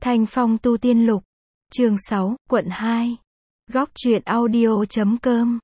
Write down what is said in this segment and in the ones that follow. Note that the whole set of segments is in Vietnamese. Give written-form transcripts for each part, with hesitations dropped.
Thanh Phong tu tiên lục. Chương 6, quận 2. Góc truyện audio.com.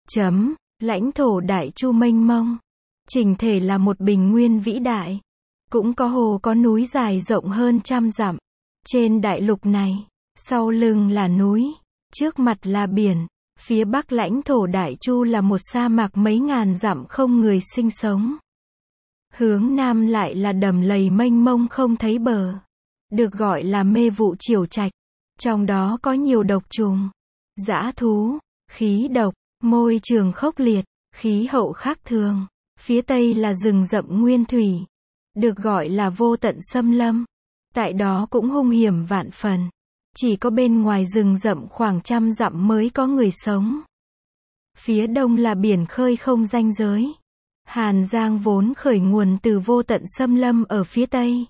Lãnh thổ Đại Chu mênh mông. Chỉnh thể là một bình nguyên vĩ đại. Cũng có hồ có núi dài rộng hơn trăm dặm. Trên đại lục này, sau lưng là núi, trước mặt là biển. Phía bắc lãnh thổ Đại Chu là một sa mạc mấy ngàn dặm không người sinh sống. Hướng nam lại là đầm lầy mênh mông không thấy bờ. Được gọi là mê vụ triều trạch. Trong đó có nhiều độc trùng, dã thú, khí độc, môi trường khốc liệt, khí hậu khác thường. Phía tây là rừng rậm nguyên thủy, được gọi là vô tận xâm lâm. Tại đó cũng hung hiểm vạn phần. Chỉ có bên ngoài rừng rậm khoảng trăm dặm mới có người sống. Phía đông là biển khơi không ranh giới. Hàn Giang vốn khởi nguồn từ vô tận xâm lâm ở phía tây.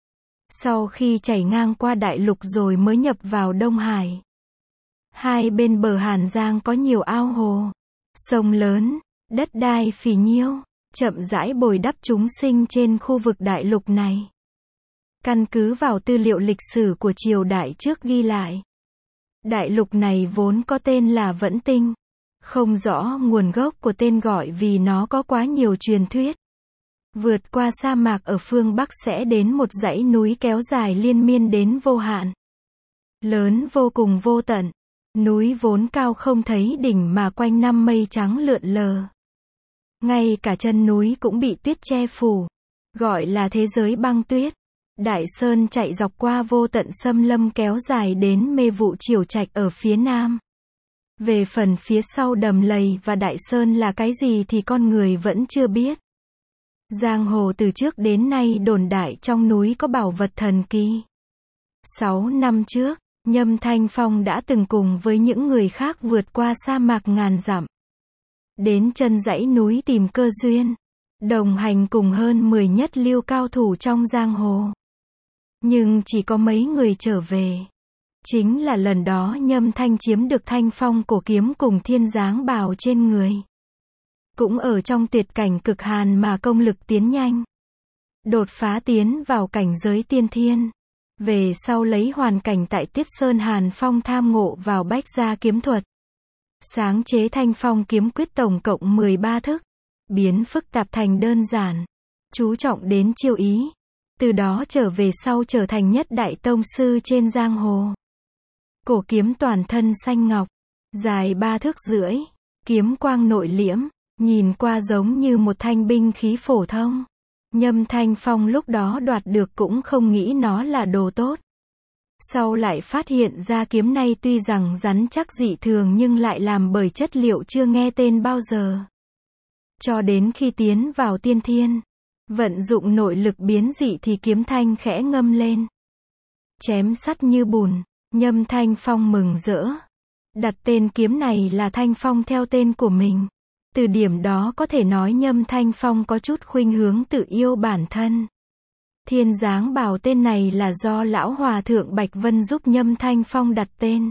Sau khi chảy ngang qua đại lục rồi mới nhập vào Đông Hải. Hai bên bờ Hàn Giang có nhiều ao hồ, sông lớn, đất đai phì nhiêu, chậm rãi bồi đắp chúng sinh trên khu vực đại lục này. Căn cứ vào tư liệu lịch sử của triều đại trước ghi lại, đại lục này vốn có tên là Vẫn Tinh. Không rõ nguồn gốc của tên gọi vì nó có quá nhiều truyền thuyết. Vượt qua sa mạc ở phương Bắc sẽ đến một dãy núi kéo dài liên miên đến vô hạn. Lớn vô cùng vô tận. Núi vốn cao không thấy đỉnh mà quanh năm mây trắng lượn lờ. Ngay cả chân núi cũng bị tuyết che phủ. Gọi là thế giới băng tuyết. Đại sơn chạy dọc qua vô tận xâm lâm kéo dài đến mê vụ triều trạch ở phía nam. Về phần phía sau đầm lầy và đại sơn là cái gì thì con người vẫn chưa biết. Giang hồ từ trước đến nay đồn đại trong núi có bảo vật thần kỳ. 6 năm trước, Nhâm Thanh Phong đã từng cùng với những người khác vượt qua sa mạc ngàn dặm. Đến chân dãy núi tìm cơ duyên. Đồng hành cùng hơn 10 nhất lưu cao thủ trong giang hồ. Nhưng chỉ có mấy người trở về. Chính là lần đó Nhâm Thanh chiếm được thanh phong cổ kiếm cùng thiên giáng bào trên người. Cũng ở trong tuyệt cảnh cực hàn mà công lực tiến nhanh. Đột phá tiến vào cảnh giới tiên thiên. Về sau lấy hoàn cảnh tại Tiết Sơn Hàn Phong tham ngộ vào bách gia kiếm thuật. Sáng chế thanh phong kiếm quyết tổng cộng 13 thức. Biến phức tạp thành đơn giản. Chú trọng đến chiêu ý. Từ đó trở về sau trở thành nhất đại tông sư trên giang hồ. Cổ kiếm toàn thân xanh ngọc. Dài 3 thước rưỡi. Kiếm quang nội liễm. Nhìn qua giống như một thanh binh khí phổ thông. Nhâm Thanh Phong lúc đó đoạt được cũng không nghĩ nó là đồ tốt. Sau lại phát hiện ra kiếm này tuy rằng rắn chắc dị thường nhưng lại làm bởi chất liệu chưa nghe tên bao giờ. Cho đến khi tiến vào tiên thiên, vận dụng nội lực biến dị thì kiếm thanh khẽ ngâm lên. Chém sắt như bùn, Nhâm Thanh Phong mừng rỡ. Đặt tên kiếm này là Thanh Phong theo tên của mình. Từ điểm đó có thể nói Nhâm Thanh Phong có chút khuynh hướng tự yêu bản thân. Thiên giáng bào tên này là do lão hòa thượng Bạch Vân giúp Nhâm Thanh Phong đặt tên.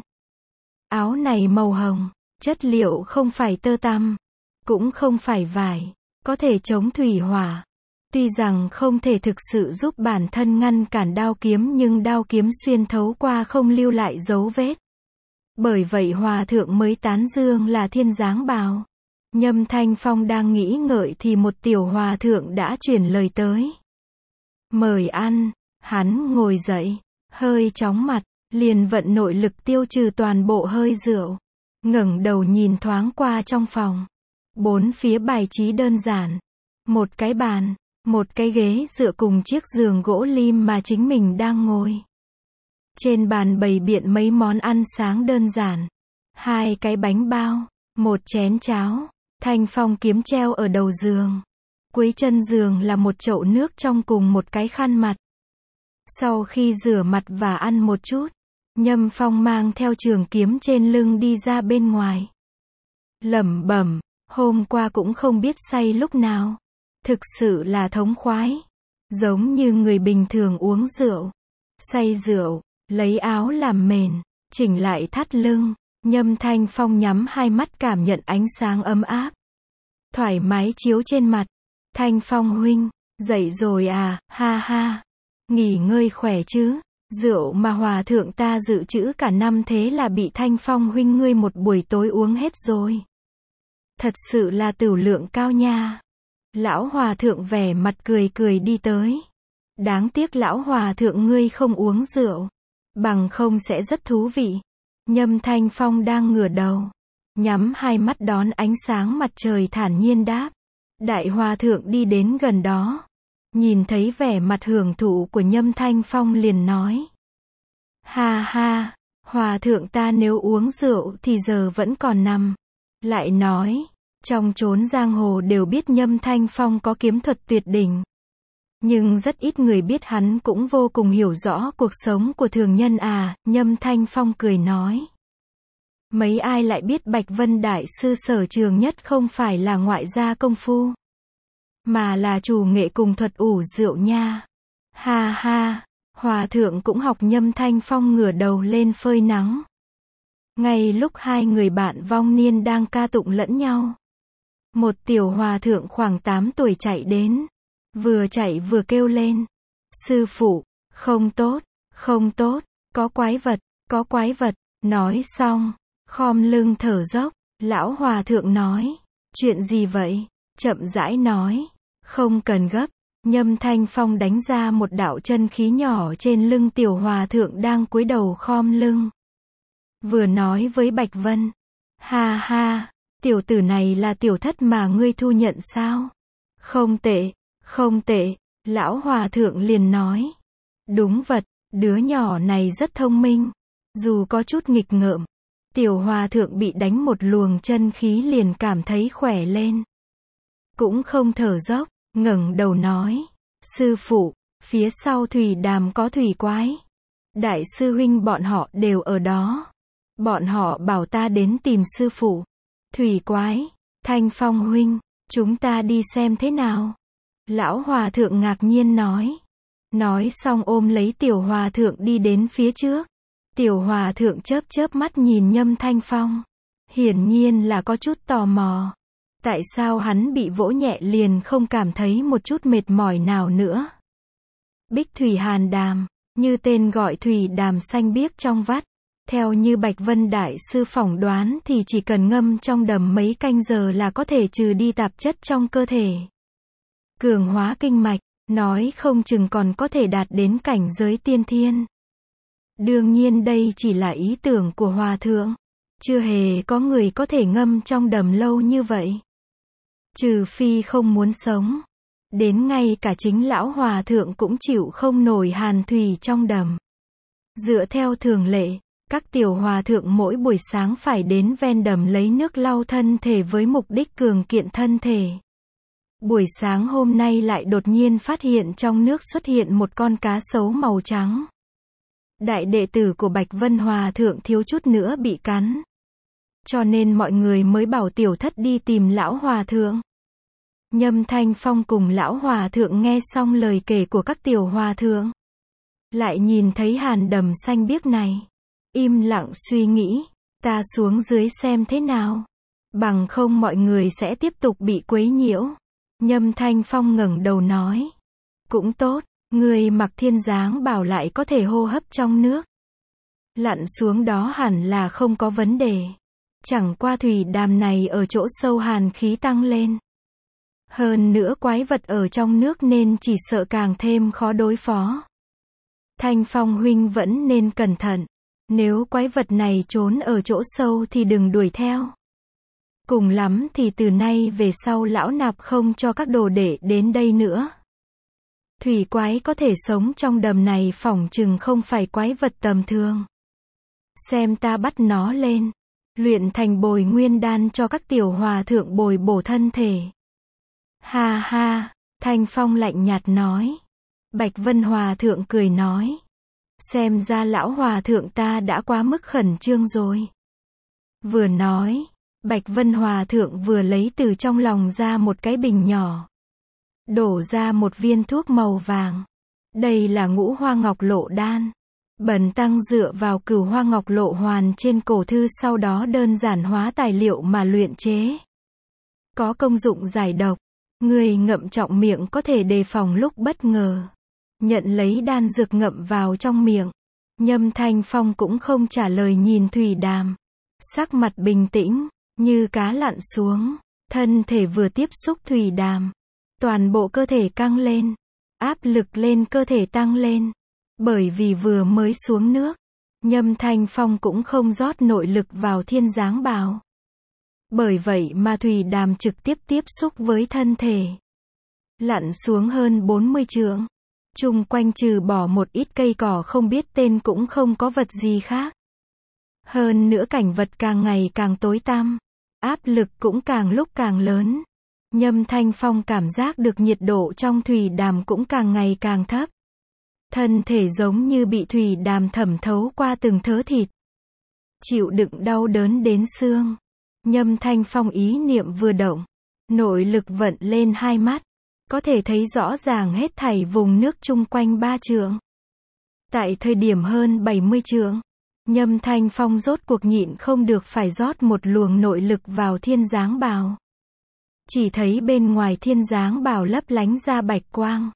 Áo này màu hồng, chất liệu không phải tơ tằm, cũng không phải vải, có thể chống thủy hỏa. Tuy rằng không thể thực sự giúp bản thân ngăn cản đao kiếm nhưng đao kiếm xuyên thấu qua không lưu lại dấu vết. Bởi vậy hòa thượng mới tán dương là thiên giáng bào. Nhâm Thanh Phong đang nghĩ ngợi thì một tiểu hòa thượng đã chuyển lời tới. Mời ăn, hắn ngồi dậy, hơi chóng mặt, liền vận nội lực tiêu trừ toàn bộ hơi rượu. Ngẩng đầu nhìn thoáng qua trong phòng. Bốn phía bài trí đơn giản. Một cái bàn, một cái ghế dựa cùng chiếc giường gỗ lim mà chính mình đang ngồi. Trên bàn bày biện mấy món ăn sáng đơn giản. 2 cái bánh bao, một chén cháo. Thanh phong kiếm treo ở đầu giường. Cuối chân giường là một chậu nước trong cùng một cái khăn mặt. Sau khi rửa mặt và ăn một chút, Nhâm Phong mang theo trường kiếm trên lưng đi ra bên ngoài. Lẩm bẩm, hôm qua cũng không biết say lúc nào. Thực sự là thống khoái. Giống như người bình thường uống rượu. Say rượu, lấy áo làm mền, chỉnh lại thắt lưng. Nhâm Thanh Phong nhắm hai mắt cảm nhận ánh sáng ấm áp. Thoải mái chiếu trên mặt. Thanh Phong huynh, dậy rồi à, ha ha. Nghỉ ngơi khỏe chứ? Rượu mà hòa thượng ta dự trữ cả năm thế là bị Thanh Phong huynh ngươi một buổi tối uống hết rồi. Thật sự là tửu lượng cao nha. Lão hòa thượng vẻ mặt cười cười đi tới. Đáng tiếc lão hòa thượng ngươi không uống rượu. Bằng không sẽ rất thú vị. Nhâm Thanh Phong đang ngửa đầu. Nhắm hai mắt đón ánh sáng mặt trời thản nhiên đáp. Đại hòa thượng đi đến gần đó. Nhìn thấy vẻ mặt hưởng thụ của Nhâm Thanh Phong liền nói. Ha ha, hòa thượng ta nếu uống rượu thì giờ vẫn còn nằm. Lại nói, trong chốn giang hồ đều biết Nhâm Thanh Phong có kiếm thuật tuyệt đỉnh. Nhưng rất ít người biết hắn cũng vô cùng hiểu rõ cuộc sống của thường nhân à, Nhâm Thanh Phong cười nói. Mấy ai lại biết Bạch Vân Đại Sư sở trường nhất không phải là ngoại gia công phu, mà là chủ nghệ cùng thuật ủ rượu nha. Ha ha, hòa thượng cũng học Nhâm Thanh Phong ngửa đầu lên phơi nắng. Ngay lúc hai người bạn vong niên đang ca tụng lẫn nhau. Một tiểu hòa thượng khoảng 8 tuổi chạy đến. Vừa chạy vừa kêu lên. Sư phụ, không tốt, không tốt, có quái vật, nói xong, khom lưng thở dốc, lão hòa thượng nói, chuyện gì vậy, chậm rãi nói, không cần gấp, Nhâm Thanh Phong đánh ra một đạo chân khí nhỏ trên lưng tiểu hòa thượng đang cúi đầu khom lưng. Vừa nói với Bạch Vân, ha ha, tiểu tử này là tiểu thất mà ngươi thu nhận sao? Không tệ, lão hòa thượng liền nói. Đúng vật, đứa nhỏ này rất thông minh. Dù có chút nghịch ngợm, tiểu hòa thượng bị đánh một luồng chân khí liền cảm thấy khỏe lên. Cũng không thở dốc, ngẩng đầu nói. Sư phụ, phía sau thủy đàm có thủy quái. Đại sư huynh bọn họ đều ở đó. Bọn họ bảo ta đến tìm sư phụ. Thủy quái, Thanh Phong huynh, chúng ta đi xem thế nào? Lão hòa thượng ngạc nhiên nói. Nói xong ôm lấy tiểu hòa thượng đi đến phía trước. Tiểu hòa thượng chớp chớp mắt nhìn Nhâm Thanh Phong. Hiển nhiên là có chút tò mò. Tại sao hắn bị vỗ nhẹ liền không cảm thấy một chút mệt mỏi nào nữa? Bích thủy hàn đàm, như tên gọi thủy đàm xanh biếc trong vắt. Theo như Bạch Vân Đại Sư phỏng đoán thì chỉ cần ngâm trong đầm mấy canh giờ là có thể trừ đi tạp chất trong cơ thể. Cường hóa kinh mạch, nói không chừng còn có thể đạt đến cảnh giới tiên thiên. Đương nhiên đây chỉ là ý tưởng của hòa thượng. Chưa hề có người có thể ngâm trong đầm lâu như vậy. Trừ phi không muốn sống. Đến ngay cả chính lão hòa thượng cũng chịu không nổi hàn thủy trong đầm. Dựa theo thường lệ, các tiểu hòa thượng mỗi buổi sáng phải đến ven đầm lấy nước lau thân thể với mục đích cường kiện thân thể. Buổi sáng hôm nay lại đột nhiên phát hiện trong nước xuất hiện một con cá sấu màu trắng. Đại đệ tử của Bạch Vân Hòa thượng thiếu chút nữa bị cắn. Cho nên mọi người mới bảo tiểu thất đi tìm lão hòa thượng. Nhâm Thanh Phong cùng lão hòa thượng nghe xong lời kể của các tiểu hòa thượng. Lại nhìn thấy hàn đầm xanh biếc này. Im lặng suy nghĩ, ta xuống dưới xem thế nào. Bằng không mọi người sẽ tiếp tục bị quấy nhiễu. Nhâm Thanh Phong ngẩng đầu nói. Cũng tốt, người mặc thiên dáng bảo lại có thể hô hấp trong nước. Lặn xuống đó hẳn là không có vấn đề. Chẳng qua thủy đàm này ở chỗ sâu hàn khí tăng lên. Hơn nữa quái vật ở trong nước nên chỉ sợ càng thêm khó đối phó. Thanh Phong huynh vẫn nên cẩn thận. Nếu quái vật này trốn ở chỗ sâu thì đừng đuổi theo. Cùng lắm thì từ nay về sau lão nạp không cho các đồ đệ đến đây nữa. Thủy quái có thể sống trong đầm này phỏng chừng không phải quái vật tầm thường. Xem ta bắt nó lên. Luyện thành bồi nguyên đan cho các tiểu hòa thượng bồi bổ thân thể. Ha ha, Thanh Phong lạnh nhạt nói. Bạch Vân Hòa thượng cười nói. Xem ra lão hòa thượng ta đã quá mức khẩn trương rồi. Vừa nói, Bạch Vân Hòa thượng vừa lấy từ trong lòng ra một cái bình nhỏ. Đổ ra một viên thuốc màu vàng. Đây là ngũ hoa ngọc lộ đan. Bần tăng dựa vào cửu hoa ngọc lộ hoàn trên cổ thư sau đó đơn giản hóa tài liệu mà luyện chế. Có công dụng giải độc. Người ngậm trọng miệng có thể đề phòng lúc bất ngờ. nhận lấy đan dược ngậm vào trong miệng. Nhâm Thanh Phong cũng không trả lời nhìn Thủy Đàm. Sắc mặt bình tĩnh, như cá lặn xuống. Thân thể vừa tiếp xúc Thủy Đàm. Toàn bộ cơ thể căng lên. Áp lực lên cơ thể tăng lên. Bởi vì vừa mới xuống nước. Nhâm Thanh Phong cũng không rót nội lực vào thiên giáng bào. Bởi vậy mà Thủy Đàm trực tiếp tiếp xúc với thân thể. Lặn xuống hơn 40 trượng. Chung quanh trừ bỏ một ít cây cỏ không biết tên cũng không có vật gì khác. Hơn nữa cảnh vật càng ngày càng tối tăm. Áp lực cũng càng lúc càng lớn. Nhâm Thanh Phong cảm giác được nhiệt độ trong Thủy Đàm cũng càng ngày càng thấp. Thân thể giống như bị Thủy Đàm thẩm thấu qua từng thớ thịt. Chịu đựng đau đớn đến xương. Nhâm Thanh Phong ý niệm vừa động. Nội lực vận lên hai mắt. Có thể thấy rõ ràng hết thảy vùng nước chung quanh 3 trượng. Tại thời điểm hơn 70 trượng. Nhâm Thanh Phong rốt cuộc nhịn không được phải rót một luồng nội lực vào thiên giáng bào. Chỉ thấy bên ngoài thiên giáng bào lấp lánh ra bạch quang.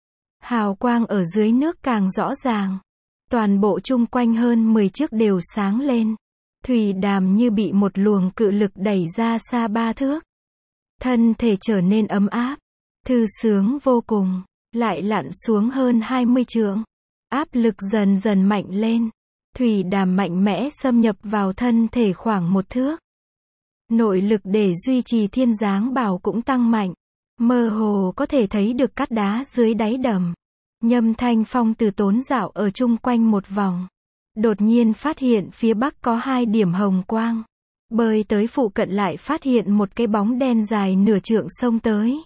Hào quang ở dưới nước càng rõ ràng. Toàn bộ chung quanh hơn 10 chiếc đều sáng lên. Thủy Đàm như bị một luồng cự lực đẩy ra xa 3 thước. Thân thể trở nên ấm áp. Thư sướng vô cùng. Lại lặn xuống hơn 20 trượng. Áp lực dần dần mạnh lên. Thủy Đàm mạnh mẽ xâm nhập vào thân thể khoảng 1 thước. Nội lực để duy trì thiên giáng bào cũng tăng mạnh. Mơ hồ có thể thấy được cát đá dưới đáy đầm. Nhâm Thanh Phong từ tốn dạo ở chung quanh một vòng. Đột nhiên phát hiện phía bắc có 2 điểm hồng quang. Bơi tới phụ cận lại phát hiện một cái bóng đen dài nửa trượng xông tới.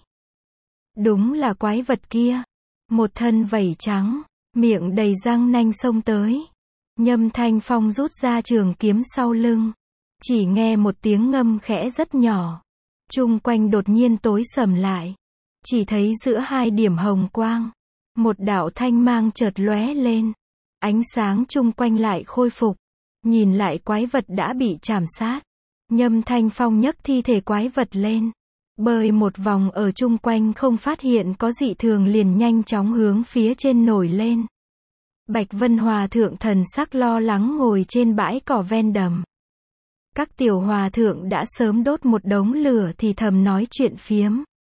Đúng là quái vật kia. Một thân vảy trắng, miệng đầy răng nanh xông tới. Nhâm Thanh Phong rút ra trường kiếm sau lưng. Chỉ nghe một tiếng ngâm khẽ rất nhỏ. Chung quanh đột nhiên tối sầm lại. Chỉ thấy giữa 2 điểm hồng quang. Một đạo thanh mang chợt lóe lên. Ánh sáng chung quanh lại khôi phục. Nhìn lại quái vật đã bị chảm sát. Nhâm Thanh Phong nhấc thi thể quái vật lên. Bơi một vòng ở chung quanh không phát hiện có dị thường liền nhanh chóng hướng phía trên nổi lên. Bạch Vân Hòa thượng thần sắc lo lắng ngồi trên bãi cỏ ven đầm. Các tiểu hòa thượng đã sớm đốt một đống lửa thì thầm nói chuyện phiếm.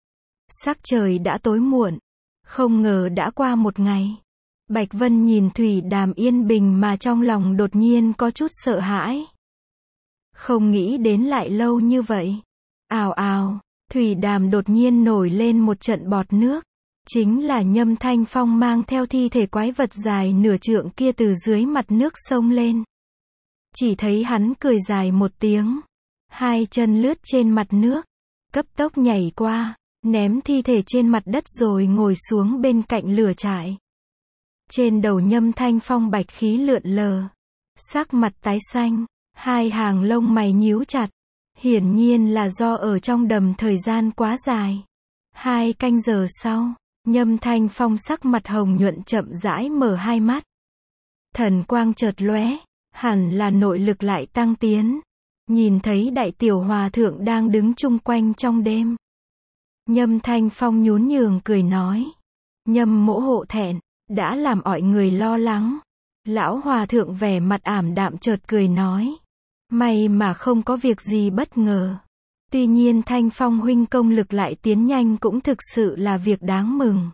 Sắc trời đã tối muộn. Không ngờ đã qua một ngày. Bạch Vân nhìn Thủy Đàm yên bình mà trong lòng đột nhiên có chút sợ hãi. Không nghĩ đến lại lâu như vậy. Ào ào, Thủy Đàm đột nhiên nổi lên một trận bọt nước. Chính là Nhâm Thanh Phong mang theo thi thể quái vật dài nửa trượng kia từ dưới mặt nước xông lên. Chỉ thấy hắn cười dài một tiếng. 2 chân lướt trên mặt nước. Cấp tốc nhảy qua. Ném thi thể trên mặt đất rồi ngồi xuống bên cạnh lửa trại. Trên đầu Nhâm Thanh Phong bạch khí lượn lờ. Sắc mặt tái xanh. 2 hàng lông mày nhíu chặt. Hiển nhiên là do ở trong đầm thời gian quá dài. 2 canh giờ sau, Nhâm Thanh Phong sắc mặt hồng nhuận chậm rãi mở 2 mắt. Thần quang chợt lóe, hẳn là nội lực lại tăng tiến. Nhìn thấy đại tiểu hòa thượng đang đứng chung quanh trong đêm. Nhâm Thanh Phong nhún nhường cười nói. Nhâm mỗ hộ thẹn, đã làm ỏi người lo lắng. Lão hòa thượng vẻ mặt ảm đạm chợt cười nói. May mà không có việc gì bất ngờ. Tuy nhiên Thanh Phong huynh công lực lại tiến nhanh cũng thực sự là việc đáng mừng.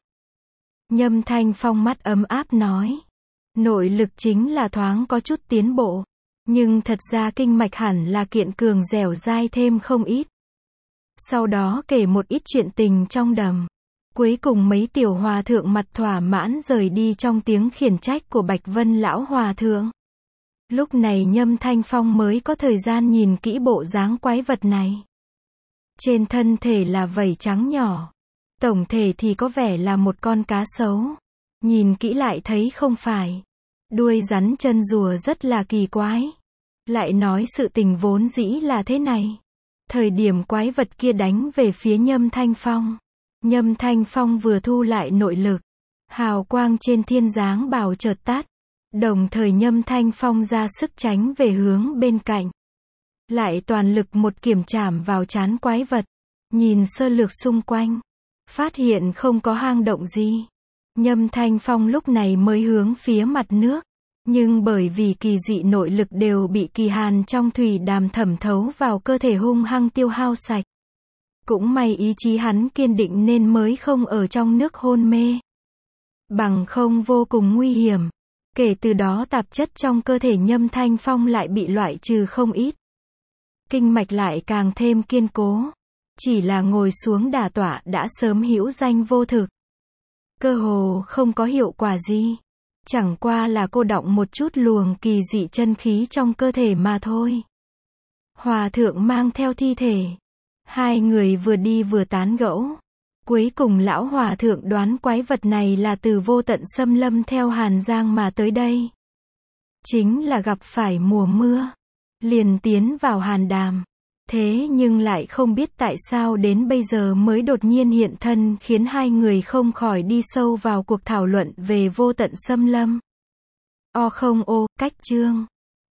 Nhâm Thanh Phong mắt ấm áp nói. Nội lực chính là thoáng có chút tiến bộ. Nhưng thật ra kinh mạch hẳn là kiện cường dẻo dai thêm không ít. Sau đó kể một ít chuyện tình trong đầm. Cuối cùng mấy tiểu hòa thượng mặt thỏa mãn rời đi trong tiếng khiển trách của Bạch Vân lão hòa thượng. Lúc này Nhâm Thanh Phong mới có thời gian nhìn kỹ bộ dáng quái vật này. Trên thân thể là vảy trắng nhỏ. Tổng thể thì có vẻ là một con cá sấu. Nhìn kỹ lại thấy không phải. Đuôi rắn chân rùa rất là kỳ quái. Lại nói sự tình vốn dĩ là thế này. Thời điểm quái vật kia đánh về phía Nhâm Thanh Phong. Nhâm Thanh Phong vừa thu lại nội lực. Hào quang trên thiên giáng bào chợt tắt. Đồng thời Nhâm Thanh Phong ra sức tránh về hướng bên cạnh. Lại toàn lực một kiểm trảm vào trán quái vật. Nhìn sơ lược xung quanh. Phát hiện không có hang động gì. Nhâm Thanh Phong lúc này mới hướng phía mặt nước. Nhưng bởi vì kỳ dị nội lực đều bị kỳ hàn trong thủy đàm thẩm thấu vào cơ thể hung hăng tiêu hao sạch. Cũng may ý chí hắn kiên định nên mới không ở trong nước hôn mê. Bằng không vô cùng nguy hiểm. Kể từ đó tạp chất trong cơ thể Nhâm Thanh Phong lại bị loại trừ không ít. Kinh mạch lại càng thêm kiên cố. Chỉ là ngồi xuống đả tọa đã sớm hữu danh vô thực. Cơ hồ không có hiệu quả gì. Chẳng qua là cô đọng một chút luồng kỳ dị chân khí trong cơ thể mà thôi. Hòa thượng mang theo thi thể. Hai người vừa đi vừa tán gẫu. Cuối cùng lão hòa thượng đoán quái vật này là từ vô tận xâm lâm theo Hàn Giang mà tới đây. Chính là gặp phải mùa mưa. Liền tiến vào Hàn Đàm. Thế nhưng lại không biết tại sao đến bây giờ mới đột nhiên hiện thân khiến hai người không khỏi đi sâu vào cuộc thảo luận về vô tận xâm lâm. Cách chương